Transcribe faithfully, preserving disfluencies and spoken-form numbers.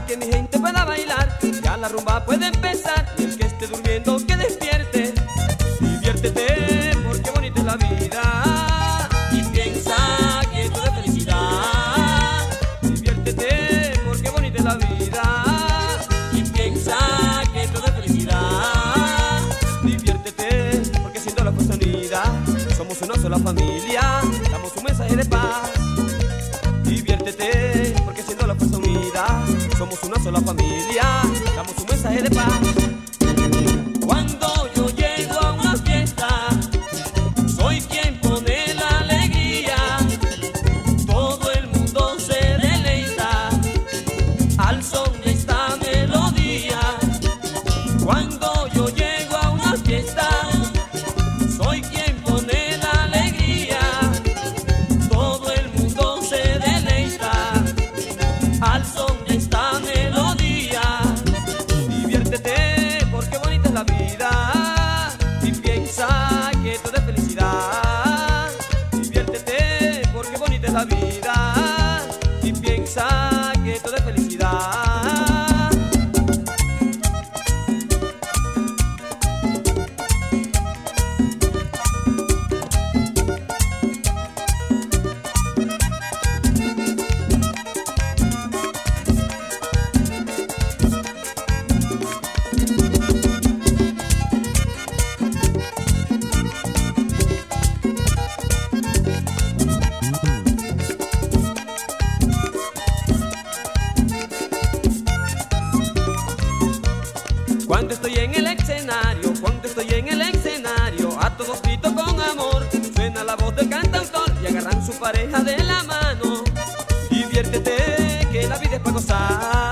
que mi gente pueda bailar. Ya la rumba puede empezar y el que esté durmiendo que despierte. Diviértete porque bonita es la vida y piensa que todo es felicidad. Diviértete porque bonita es la vida y piensa que todo es felicidad. Diviértete porque siendo la fuerza unida somos una sola familia, damos un mensaje de paz. Diviértete porque siendo la fuerza unida somos una sola familia, damos un mensaje de paz. Cuando yo llego a una fiesta, soy quien pone la alegría. Todo el mundo se deleita al son de esta melodía. Cuando yo llego a una fiesta, soy quien pone la alegría. Todo el mundo se deleita al son de esta melodía. Diviértete porque bonita es la vida y piensa que todo es felicidad. Diviértete porque bonita es la vida y piensa que todo es felicidad. Cuando estoy en el escenario, cuando estoy en el escenario, a todos grito con amor. Suena la voz del cantautor y agarran su pareja de la mano. Diviértete que la vida es para gozar.